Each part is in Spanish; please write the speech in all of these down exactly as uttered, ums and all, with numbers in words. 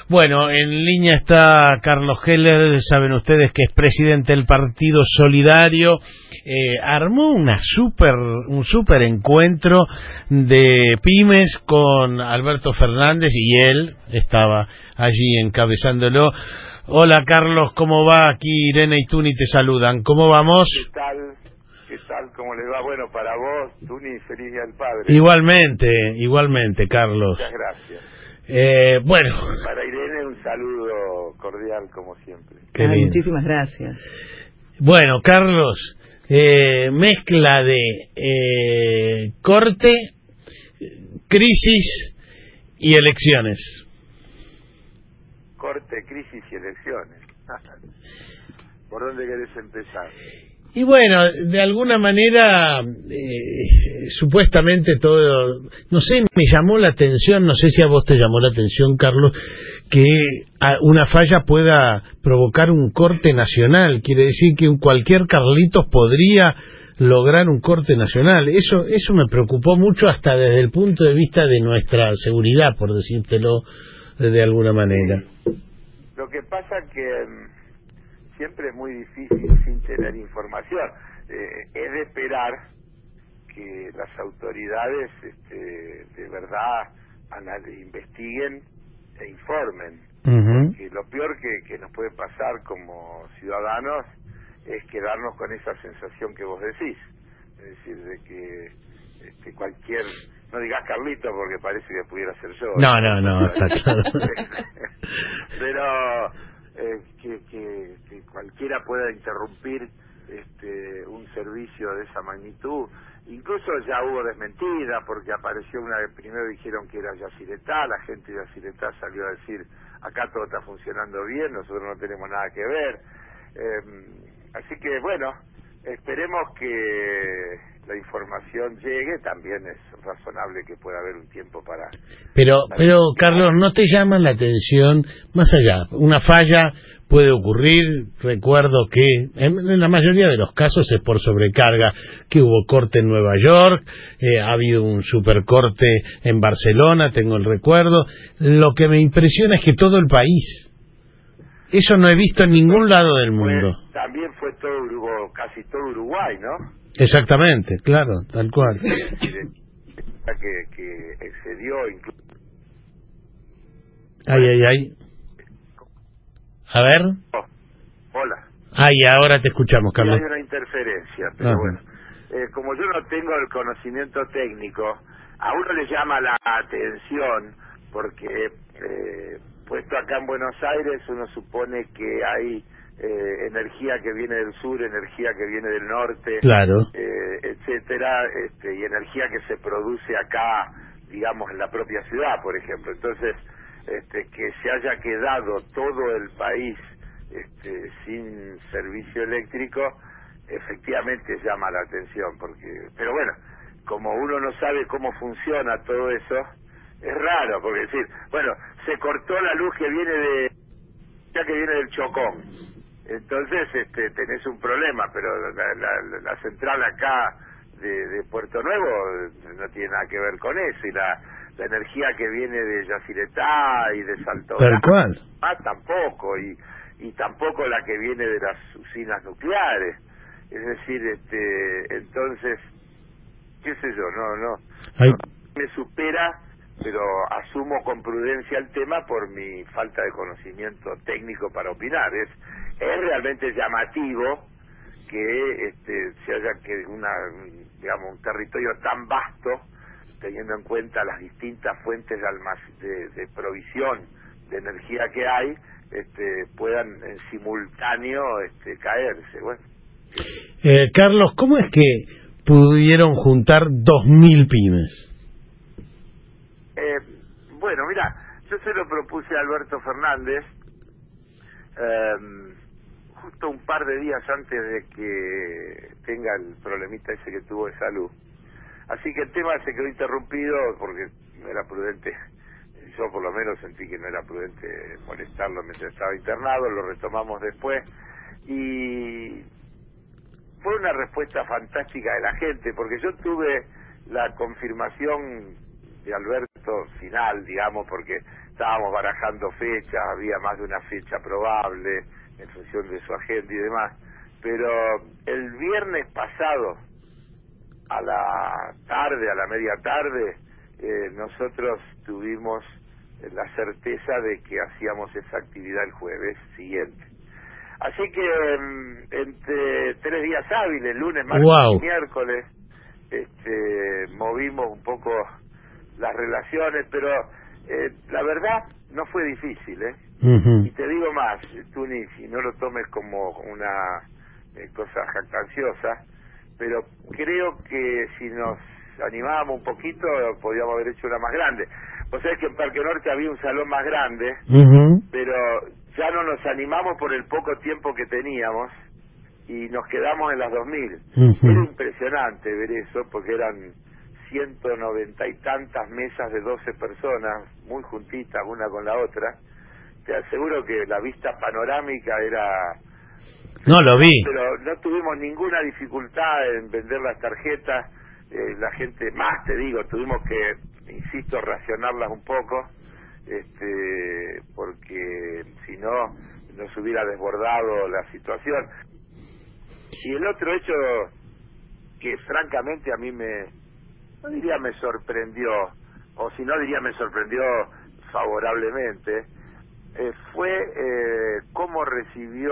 Bueno, en línea está Carlos Heller, saben ustedes que es presidente del Partido Solidario. Eh, armó una super, un super encuentro de pymes con Alberto Fernández y él estaba allí encabezándolo. Hola Carlos, ¿cómo va? Aquí Irene y Tuni te saludan. ¿Cómo vamos? ¿Qué tal? ¿Qué tal? ¿Cómo les va? Bueno, para vos, Tuni, feliz día del padre. Igualmente, igualmente, Carlos. Muchas gracias. Eh, bueno. Para Irene un saludo cordial, como siempre. Ah, muchísimas gracias. Bueno, Carlos, eh, mezcla de eh, corte, crisis y elecciones. Corte, crisis y elecciones. ¿Por dónde querés empezar? Y bueno, de alguna manera, eh, supuestamente todo, no sé, me llamó la atención, no sé si a vos te llamó la atención, Carlos, que una falla pueda provocar un corte nacional. Quiere decir que cualquier Carlitos podría lograr un corte nacional. Eso, eso me preocupó mucho hasta desde el punto de vista de nuestra seguridad, por decírtelo de alguna manera. Lo que pasa que siempre es muy difícil sin tener información. Eh, es de esperar que las autoridades este, de verdad anal- investiguen e informen. Uh-huh. Porque lo peor que, que nos puede pasar como ciudadanos es quedarnos con esa sensación que vos decís. Es decir, de que este, cualquier... No digas Carlito porque parece que pudiera ser yo. No, no, no, está claro. Pero... Eh, que, que, que cualquiera pueda interrumpir este, un servicio de esa magnitud. Incluso ya hubo desmentida porque apareció una, primero dijeron que era Yacyretá, la gente de Yacyretá salió a decir acá todo está funcionando bien, nosotros no tenemos nada que ver. Eh, así que bueno, esperemos que la información llegue, también es razonable que pueda haber un tiempo para... Pero, para pero investigar. Carlos, ¿no te llama la atención, más allá, una falla puede ocurrir? Recuerdo que en, en la mayoría de los casos es por sobrecarga, que hubo corte en Nueva York, eh, ha habido un supercorte en Barcelona, tengo el recuerdo. Lo que me impresiona es que todo el país, eso no he visto en ningún lado del mundo. Fue, también fue todo Uruguay, casi todo Uruguay, ¿no? Exactamente, claro, tal cual. que, que excedió incluso. Ay, ay, ay. A ver. Oh, hola. Ay, ahora te escuchamos, Sí, Carlos. hay una interferencia, pero Ajá. bueno. Eh, como yo no tengo el conocimiento técnico, a uno le llama la atención porque, eh, puesto acá en Buenos Aires, uno supone que hay eh, energía que viene del sur, energía que viene del norte, Claro. eh, etcétera, este, y energía que se produce acá, digamos, en la propia ciudad, por ejemplo. Entonces, este, que se haya quedado todo el país este, sin servicio eléctrico, efectivamente llama la atención, porque, pero bueno, como uno no sabe cómo funciona todo eso, es raro, porque decir, bueno, se cortó la luz que viene de, ya que viene del Chocón, entonces este, tenés un problema, pero la, la, la central acá de, de Puerto Nuevo no tiene nada que ver con eso, y la, la energía que viene de Yacyretá y de Salto Tal Grande, cual. ah, tampoco, y, y tampoco la que viene de las usinas nucleares. Es decir, este, entonces, qué sé yo, no, no, Ay. no me supera, pero asumo con prudencia el tema por mi falta de conocimiento técnico para opinar. Es, es realmente llamativo que este, se haya que una, digamos, un territorio tan vasto, teniendo en cuenta las distintas fuentes de, almac- de, de provisión de energía que hay, este, puedan en simultáneo este, caerse. Bueno. Eh, Carlos, ¿cómo es que pudieron juntar dos mil pymes? Eh, bueno, mira, yo se lo propuse a Alberto Fernández eh, justo un par de días antes de que tenga el problemita ese que tuvo de salud. Así que el tema se quedó interrumpido porque no era prudente, yo por lo menos sentí que no era prudente molestarlo mientras estaba internado, lo retomamos después y fue una respuesta fantástica de la gente, porque yo tuve la confirmación de Alberto final, digamos, porque estábamos barajando fechas, había más de una fecha probable en función de su agenda y demás, pero el viernes pasado, a la tarde, a la media tarde, eh, nosotros tuvimos la certeza de que hacíamos esa actividad el jueves siguiente. Así que um, entre tres días hábiles, lunes, martes Wow. y miércoles, este, movimos un poco las relaciones, pero eh, la verdad no fue difícil, ¿eh? Uh-huh. Y te digo más, Tuni, si no lo tomes como una eh, cosa jactanciosa, pero creo que si nos animábamos un poquito podíamos haber hecho una más grande. Vos sabés que en Parque Norte había un salón más grande, Uh-huh. pero ya no nos animamos por el poco tiempo que teníamos y nos quedamos en las dos mil. Uh-huh. Era impresionante ver eso porque eran ciento noventa y tantas mesas de doce personas, muy juntitas una con la otra. Te aseguro que la vista panorámica era... No, lo vi. Pero no tuvimos ninguna dificultad en vender las tarjetas. Eh, la gente, más te digo, tuvimos que, insisto, racionarlas un poco, este, porque si no, nos hubiera desbordado la situación. Y el otro hecho que francamente a mí me, no diría me sorprendió, o si no diría me sorprendió favorablemente, eh, fue eh, cómo recibió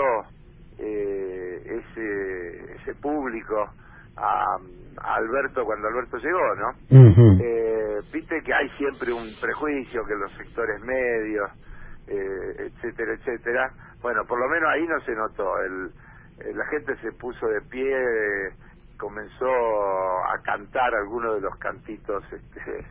eh, ese ese público a, a Alberto cuando Alberto llegó, ¿no? Uh-huh. Eh, viste que hay siempre un prejuicio que los sectores medios, eh, etcétera, etcétera. Bueno, por lo menos ahí no se notó. El, eh, la gente se puso de pie, eh, comenzó a cantar algunos de los cantitos. Este,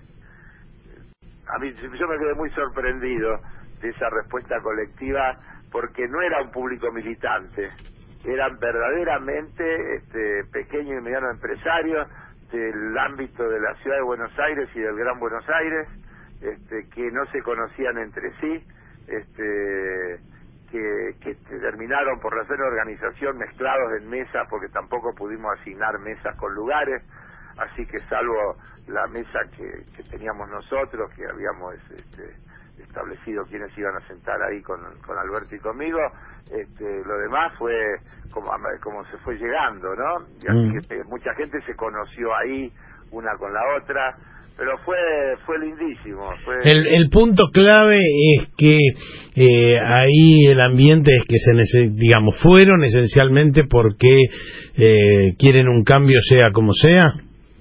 a mí yo me quedé muy sorprendido de esa respuesta colectiva porque no era un público militante, eran verdaderamente este, pequeños y medianos empresarios del ámbito de la ciudad de Buenos Aires y del Gran Buenos Aires, este, que no se conocían entre sí, este, que, que terminaron por razón de organización mezclados en mesas porque tampoco pudimos asignar mesas con lugares, así que salvo la mesa que, que teníamos nosotros, que habíamos este, establecido quiénes iban a sentar ahí con, con Alberto y conmigo, este, lo demás fue como, como se fue llegando, ¿no? Y así Mm. que eh, mucha gente se conoció ahí, una con la otra, pero fue fue lindísimo. Fue... El, el punto clave es que eh, ahí el ambiente es que se nece- digamos fueron esencialmente porque eh, quieren un cambio sea como sea.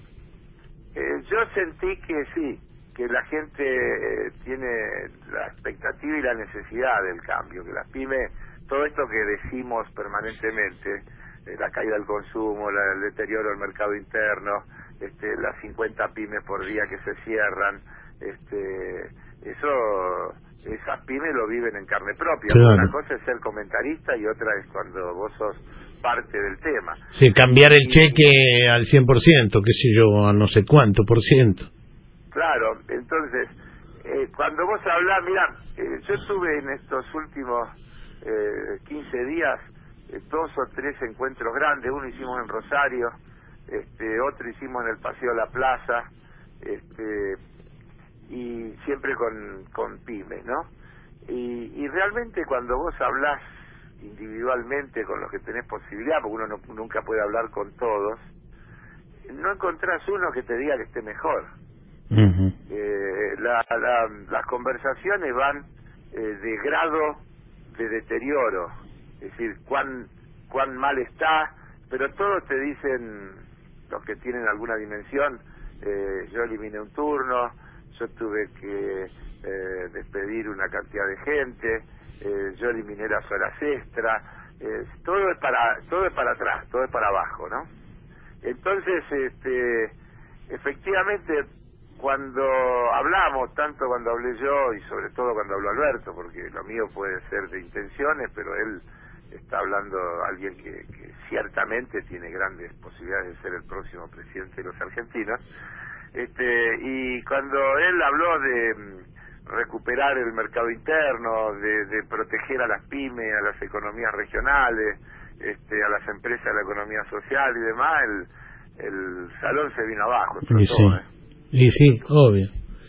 Eh, yo sentí que sí, que la gente eh, tiene la expectativa y la necesidad del cambio, que las pymes, todo esto que decimos permanentemente, eh, la caída del consumo, la- el deterioro del mercado interno, este, las cincuenta pymes por día que se cierran, este, eso, esas pymes lo viven en carne propia, porque Claro. una cosa es ser comentarista y otra es cuando vos sos parte del tema. Sí, cambiar el Y, cheque al cien por ciento, qué sé yo, a no sé cuánto por ciento. claro, entonces, eh, cuando vos hablás, mira, eh, yo tuve en estos últimos eh, quince días eh, dos o tres encuentros grandes, uno hicimos en Rosario, este, otro hicimos en el Paseo de la Plaza, este, y siempre con, con pymes, ¿no? Y, y realmente cuando vos hablás individualmente con los que tenés posibilidad, porque uno no- nunca puede hablar con todos, no encontrás uno que te diga que esté mejor. Ujú. Eh, la, la- las conversaciones van eh, de grado de deterioro, es decir, cuán cuán mal está, pero todos te dicen, los que tienen alguna dimensión, eh, yo eliminé un turno, yo tuve que eh, despedir una cantidad de gente, eh, yo eliminé las horas extra, eh, todo es para todo es para atrás, todo es para abajo, ¿no? Entonces, este, efectivamente, cuando hablamos, tanto cuando hablé yo y sobre todo cuando habló Alberto, porque lo mío puede ser de intenciones, pero él está hablando alguien que, que ciertamente tiene grandes posibilidades de ser el próximo presidente de los argentinos, este, y cuando él habló de mm, recuperar el mercado interno, de, de proteger a las pymes, a las economías regionales, este, a las empresas de la economía social y demás, el, el salón se vino abajo, Y explotó, sí, ¿eh? y sí, obvio.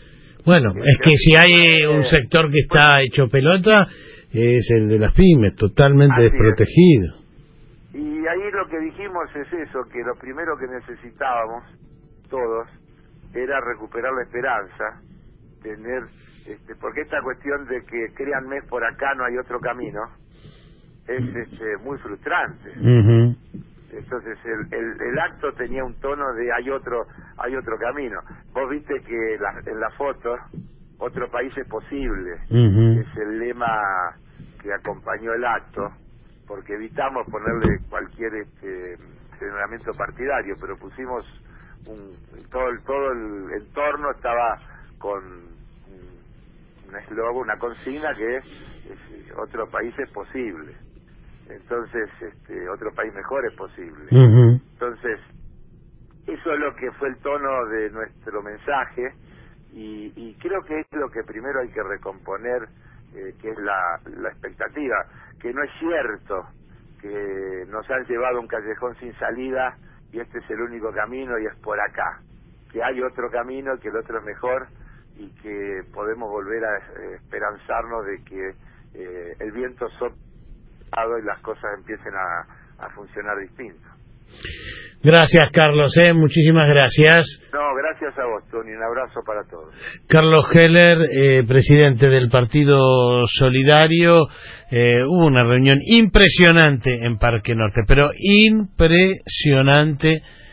Bueno, es que si hay un sector que está hecho pelota, es el de las pymes, totalmente Así desprotegido. Es. Y ahí lo que dijimos es eso, que lo primero que necesitábamos todos era recuperar la esperanza, tener, este, porque esta cuestión de que créanme por acá no hay otro camino, es este, muy frustrante. Uh-huh. Entonces el, el, el acto tenía un tono de hay otro hay otro camino. Vos viste que la, en la foto otro país es posible, Uh-huh. es el lema que acompañó el acto, porque evitamos ponerle cualquier este señalamiento partidario, pero pusimos un todo el todo el entorno estaba con un eslogan, una consigna que es, es otro país es posible. Entonces, este, otro país mejor es posible. Uh-huh. Entonces, eso es lo que fue el tono de nuestro mensaje y, y creo que es lo que primero hay que recomponer, eh, que es la, la expectativa, que no es cierto que nos han llevado a un callejón sin salida y este es el único camino y es por acá, que hay otro camino, que el otro es mejor y que podemos volver a eh, esperanzarnos de que eh, el viento sopla y las cosas empiecen a, a funcionar distinto. Gracias, Carlos, ¿eh? Muchísimas gracias. No, gracias a vos, Tony, un abrazo para todos. Carlos Heller, eh, presidente del Partido Solidario. Eh, hubo una reunión impresionante en Parque Norte, pero impresionante